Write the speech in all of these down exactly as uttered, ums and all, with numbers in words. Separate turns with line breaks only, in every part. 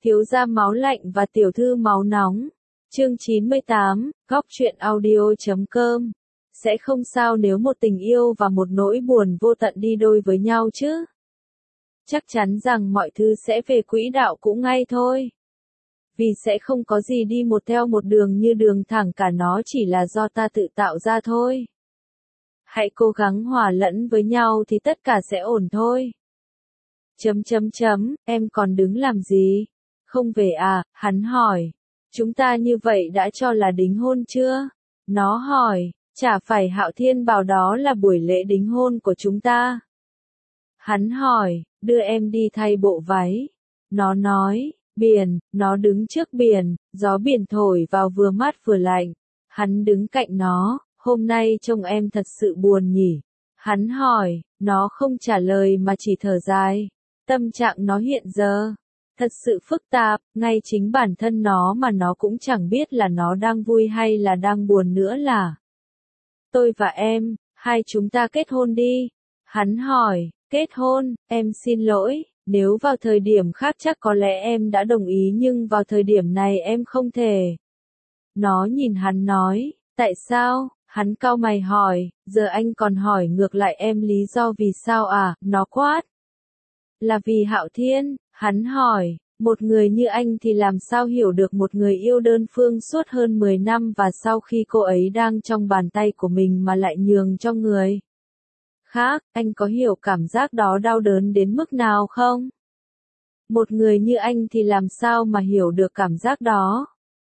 Thiếu gia máu lạnh và tiểu thư máu nóng. Chương chín mươi tám, góc truyện audio chấm com. Sẽ không sao nếu một tình yêu và một nỗi buồn vô tận đi đôi với nhau chứ. Chắc chắn rằng mọi thứ sẽ về quỹ đạo cũng ngay thôi. Vì sẽ không có gì đi một theo một đường như đường thẳng cả, nó chỉ là do ta tự tạo ra thôi. Hãy cố gắng hòa lẫn với nhau thì tất cả sẽ ổn thôi. Chấm chấm chấm, em còn đứng làm gì? Không về à? Hắn hỏi. Chúng ta như vậy đã cho là đính hôn chưa? Nó hỏi, chả phải Hạo Thiên bảo đó là buổi lễ đính hôn của chúng ta. Hắn hỏi, đưa em đi thay bộ váy. Nó nói, biển, nó đứng trước biển, gió biển thổi vào vừa mát vừa lạnh. Hắn đứng cạnh nó, hôm nay trông em thật sự buồn nhỉ? Hắn hỏi, nó không trả lời mà chỉ thở dài. Tâm trạng nó hiện giờ thật sự phức tạp, ngay chính bản thân nó mà nó cũng chẳng biết là nó đang vui hay là đang buồn nữa là. Tôi và em, hai chúng ta kết hôn đi. Hắn hỏi, kết hôn, em xin lỗi, nếu vào thời điểm khác chắc có lẽ em đã đồng ý nhưng vào thời điểm này em không thể. Nó nhìn hắn nói, tại sao? Hắn cau mày hỏi, giờ anh còn hỏi ngược lại em lý do vì sao à? Nó quát. Là vì Hạo Thiên. Hắn hỏi, một người như anh thì làm sao hiểu được một người yêu đơn phương suốt hơn mười năm và sau khi cô ấy đang trong bàn tay của mình mà lại nhường cho người khác, anh có hiểu cảm giác đó đau đớn đến mức nào không? Một người như anh thì làm sao mà hiểu được cảm giác đó?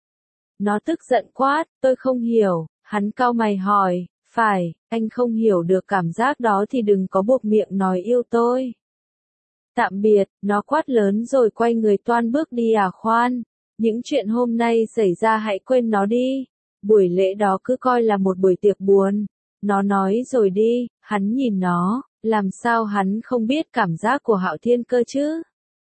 Nó tức giận quát, tôi không hiểu. Hắn cau mày hỏi, phải, anh không hiểu được cảm giác đó thì đừng có buộc miệng nói yêu tôi. Tạm biệt, nó quát lớn rồi quay người toan bước đi. À khoan, những chuyện hôm nay xảy ra hãy quên nó đi. Buổi lễ đó cứ coi là một buổi tiệc buồn. Nó nói rồi đi. Hắn nhìn nó, làm sao hắn không biết cảm giác của Hạo Thiên cơ chứ?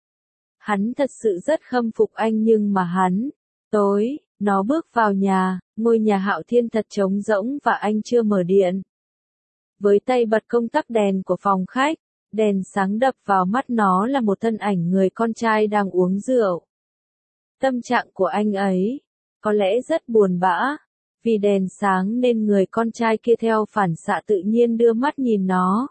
Hắn thật sự rất khâm phục anh nhưng mà hắn, tối, nó bước vào nhà, ngôi nhà Hạo Thiên thật trống rỗng và anh chưa mở điện. Với tay bật công tắc đèn của phòng khách, đèn sáng đập vào mắt nó là một thân ảnh người con trai đang uống rượu. Tâm trạng của anh ấy có lẽ rất buồn bã, vì đèn sáng nên người con trai kia theo phản xạ tự nhiên đưa mắt nhìn nó.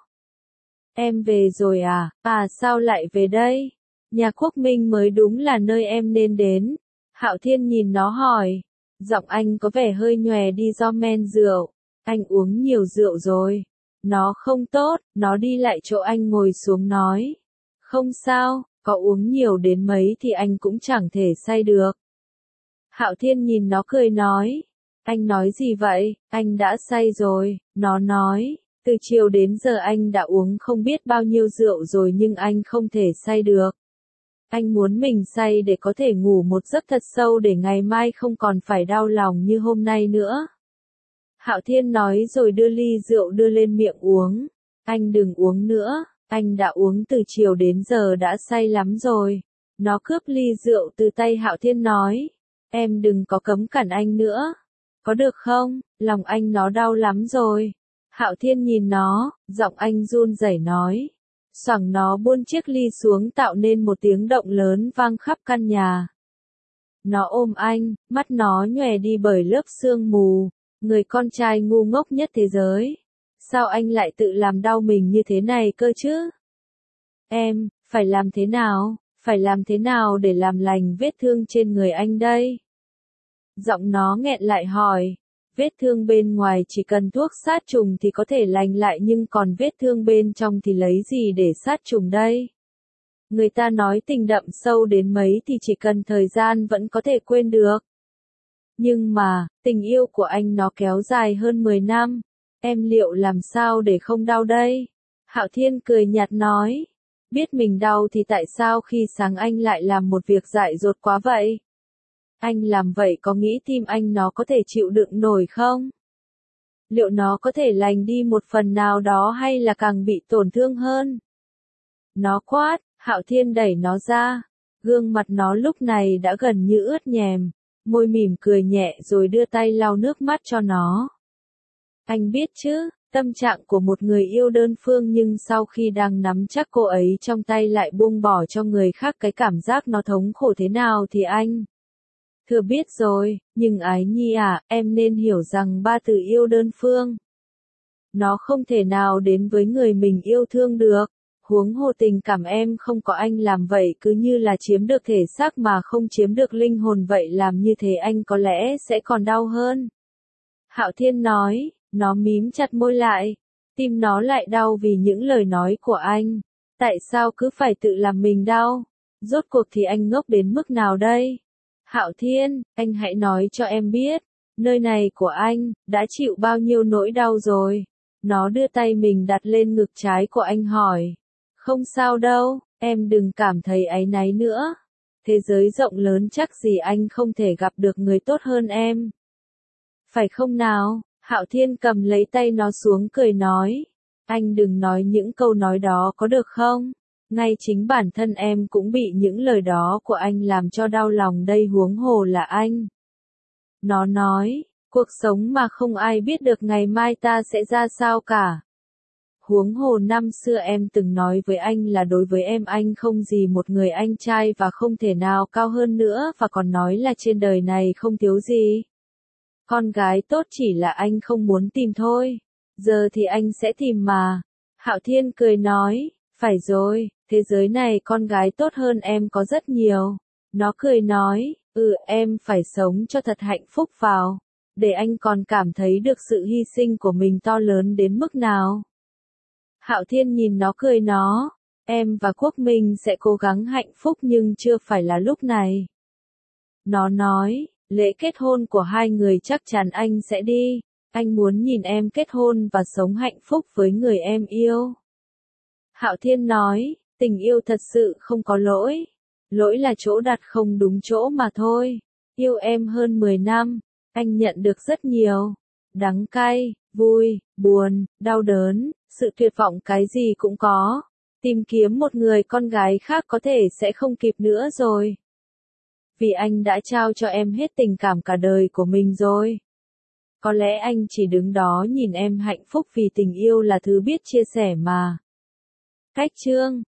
Em về rồi à? À sao lại về đây? Nhà Quốc Minh mới đúng là nơi em nên đến. Hạo Thiên nhìn nó hỏi. Giọng anh có vẻ hơi nhòe đi do men rượu. Anh uống nhiều rượu rồi. Nó không tốt, nó đi lại chỗ anh ngồi xuống nói. Không sao, có uống nhiều đến mấy thì anh cũng chẳng thể say được. Hạo Thiên nhìn nó cười nói. Anh nói gì vậy? Anh đã say rồi. Nó nói. Từ chiều đến giờ anh đã uống không biết bao nhiêu rượu rồi nhưng anh không thể say được. Anh muốn mình say để có thể ngủ một giấc thật sâu để ngày mai không còn phải đau lòng như hôm nay nữa. Hạo Thiên nói rồi đưa ly rượu đưa lên miệng uống. Anh đừng uống nữa, anh đã uống từ chiều đến giờ đã say lắm rồi. Nó cướp ly rượu từ tay Hạo Thiên nói. Em đừng có cấm cản anh nữa. Có được không? Lòng anh nó đau lắm rồi. Hạo Thiên nhìn nó, giọng anh run rẩy nói. Xoẳng nó buông chiếc ly xuống tạo nên một tiếng động lớn vang khắp căn nhà. Nó ôm anh, mắt nó nhòe đi bởi lớp sương mù. Người con trai ngu ngốc nhất thế giới. Sao anh lại tự làm đau mình như thế này cơ chứ? Em, phải làm thế nào? Phải làm thế nào để làm lành vết thương trên người anh đây? Giọng nó nghẹn lại hỏi. Vết thương bên ngoài chỉ cần thuốc sát trùng thì có thể lành lại nhưng còn vết thương bên trong thì lấy gì để sát trùng đây? Người ta nói tình đậm sâu đến mấy thì chỉ cần thời gian vẫn có thể quên được. Nhưng mà, tình yêu của anh nó kéo dài hơn mười năm. Em liệu làm sao để không đau đây? Hạo Thiên cười nhạt nói. Biết mình đau thì tại sao khi sáng anh lại làm một việc dại dột quá vậy? Anh làm vậy có nghĩ tim anh nó có thể chịu đựng nổi không? Liệu nó có thể lành đi một phần nào đó hay là càng bị tổn thương hơn? Nó quát, Hạo Thiên đẩy nó ra. Gương mặt nó lúc này đã gần như ướt nhèm. Môi mỉm cười nhẹ rồi đưa tay lau nước mắt cho nó. Anh biết chứ, Tâm trạng của một người yêu đơn phương nhưng sau khi đang nắm chắc cô ấy trong tay lại buông bỏ cho người khác, cái cảm giác nó thống khổ thế nào thì anh thừa biết rồi, nhưng Ái Nhi à, em nên hiểu rằng ba từ yêu đơn phương, nó không thể nào đến với người mình yêu thương được. Huống hồ tình cảm em không có anh làm vậy cứ như là chiếm được thể xác mà không chiếm được linh hồn vậy, làm như thế anh có lẽ sẽ còn đau hơn. Hạo Thiên nói, nó mím chặt môi lại, tim nó lại đau vì những lời nói của anh. Tại sao cứ phải tự làm mình đau? Rốt cuộc thì anh ngốc đến mức nào đây? Hạo Thiên, anh hãy nói cho em biết, nơi này của anh, đã chịu bao nhiêu nỗi đau rồi. Nó đưa tay mình đặt lên ngực trái của anh hỏi. Không sao đâu, em đừng cảm thấy áy náy nữa. Thế giới rộng lớn chắc gì anh không thể gặp được người tốt hơn em. Phải không nào? Hạo Thiên cầm lấy tay nó xuống cười nói. Anh đừng nói những câu nói đó có được không? Ngay chính bản thân em cũng bị những lời đó của anh làm cho đau lòng đây, huống hồ là anh. Nó nói, cuộc sống mà không ai biết được ngày mai ta sẽ ra sao cả. Huống hồ năm xưa em từng nói với anh là đối với em anh không gì một người anh trai và không thể nào cao hơn nữa, và còn nói là trên đời này không thiếu gì con gái tốt, chỉ là anh không muốn tìm thôi. Giờ thì anh sẽ tìm mà. Hạo Thiên cười nói, phải rồi, thế giới này con gái tốt hơn em có rất nhiều. Nó cười nói, ừ em phải sống cho thật hạnh phúc vào, để anh còn cảm thấy được sự hy sinh của mình to lớn đến mức nào. Hạo Thiên nhìn nó cười nó, em và Quốc Minh sẽ cố gắng hạnh phúc nhưng chưa phải là lúc này. Nó nói, lễ kết hôn của hai người chắc chắn anh sẽ đi, anh muốn nhìn em kết hôn và sống hạnh phúc với người em yêu. Hạo Thiên nói, tình yêu thật sự không có lỗi, lỗi là chỗ đặt không đúng chỗ mà thôi. Yêu em hơn mười năm, anh nhận được rất nhiều, đắng cay, vui, buồn, đau đớn, sự tuyệt vọng, cái gì cũng có. Tìm kiếm một người con gái khác có thể sẽ không kịp nữa rồi. Vì anh đã trao cho em hết tình cảm cả đời của mình rồi. Có lẽ anh chỉ đứng đó nhìn em hạnh phúc vì tình yêu là thứ biết chia sẻ mà. Cách chương